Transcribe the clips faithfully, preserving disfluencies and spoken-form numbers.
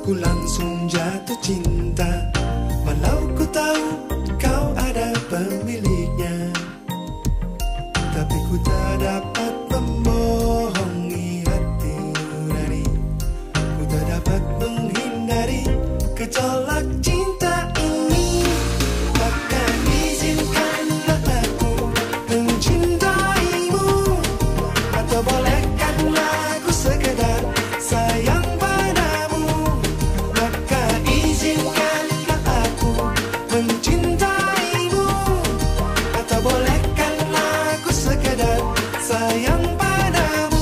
Ku langsung jatuh cinta, walau ku tahu kau ada pemiliknya. Tapi ku tak dapat membohongi hati nurani. Ku tak dapat menghindari gejolak cinta ini. Maka izinkanlah aku mencintaimu, atau bolehkanlah aku sekedar sayang padamu. Maka izinkanlah aku mencintaimu, atau bolehkanlah aku sekedar sayang padamu.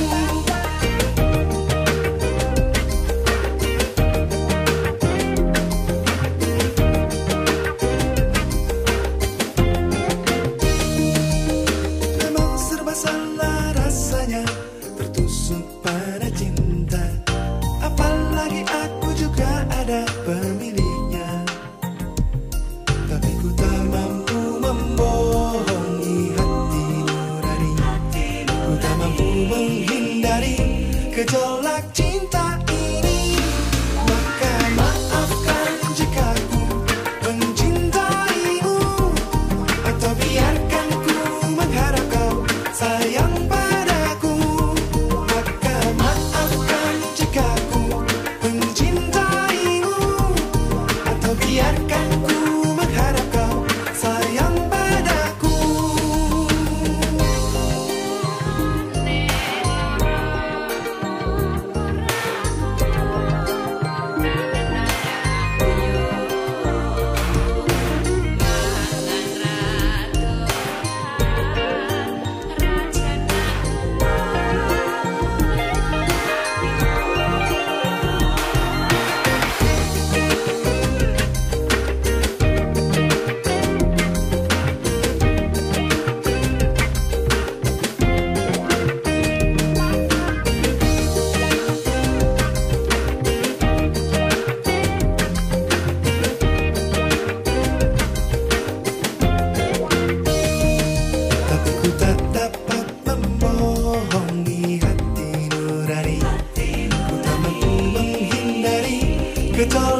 Memang serba salah rasanya tertusuk pada cinta, apalagi aku juga ada pemiliknya. Tapi ku tak mampu membohongi hati nurani. Ku tak mampu menghindari gejolak cinta ini. Maka maafkan jika ku mencintaimu, atau biarkan ku mengharap kau sayang padaku. Maka maafkan jika ku mencintaimu, atau biarkan ku mengharap kau sayang padaku. Tapi ku tak dapat membohongi hati nurani. Ku tak mampu menghindari gejolak